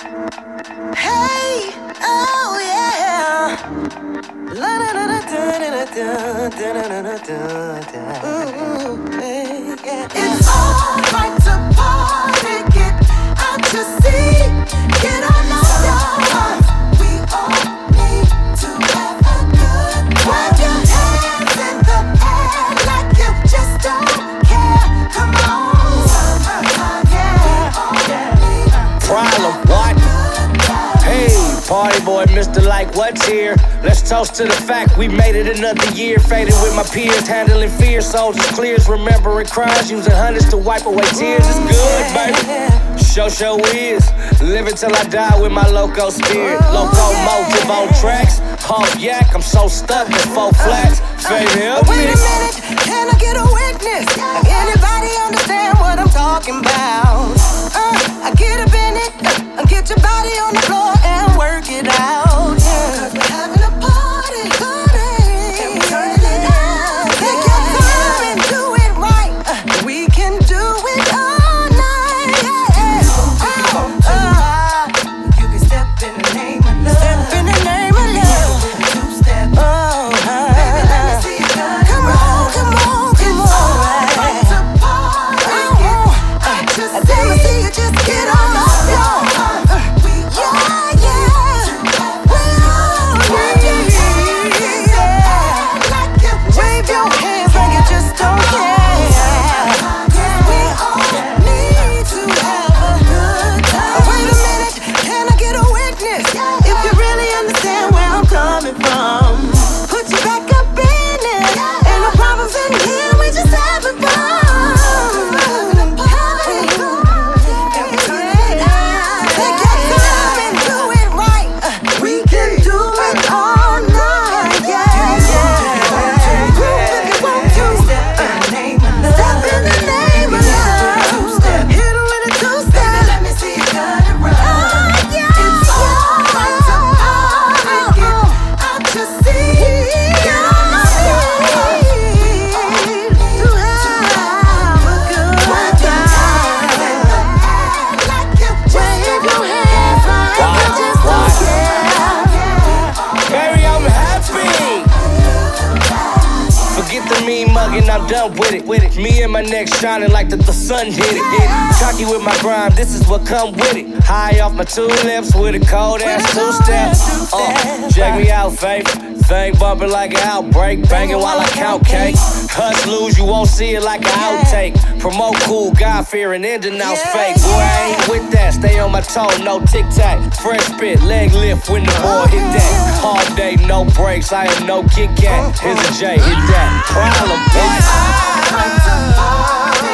Hey, oh yeah. La da da da da da da da da da. It's alright to party, get out to sea, get on the floor. We all need to have a good time. Wave your hands in the air like you just don't care. Come on, summertime, yeah. Problem, what? Hey, party boy, Mr. Like what's here? Let's toast to the fact we made it another year. Faded with my peers, handling fear. Soldiers clears, remembering crimes, using hundreds to wipe away tears. It's good, baby. Show is living till I die with my loco spirit. Locomotive on tracks, half yak. I'm so stuck in 4 flats. Baby, help me. Wait a minute, can I get a witness? Anybody understand what I'm talking about? I get up in it, get your body on the floor and work it out. Yeah. 'Cause we're having a party, and we're turning it out. Take your time and do it right. We can do it all night. Yeah. You can step in the name of love. Step in the name of love. Two-step. Baby, let me see you cut. Come on. It's alright to party. Let me see you just get on the floor. Wave your hands like you just don't care. We all need to have a good time. Wait a minute, can I get a witness? If you really understand where I'm coming from, put your back up in it. Ain't no problems in here, we just having fun. Take your time and do it right. We can do it all night, yeah. If you want to, step in the name of love. Hit 'em with a two-step. Let me see you cut it right. It's alright to party, get out to sea, get on the street to have a good time. Wave your hands like you just don't care. Baby, I'm happy. Forget the mean mugging, I'm done with it. Me and my neck shining like the sun hit it. Cocky with my grind, this is what come with it. High off my 2 lips with a cold ass 2-step. Check me out, faith. Thing bumping like an outbreak, banging while I count cake. Hush, lose, you won't see it like an outtake. Promote cool, God fearing, in denounce fake. Boy, I ain't with that, stay on my toe, no tic tac. Fresh spit, leg lift when the boy hit that. Hard day, no breaks, I am no Kit Kat. Here's a J, hit that. Problem, bitch.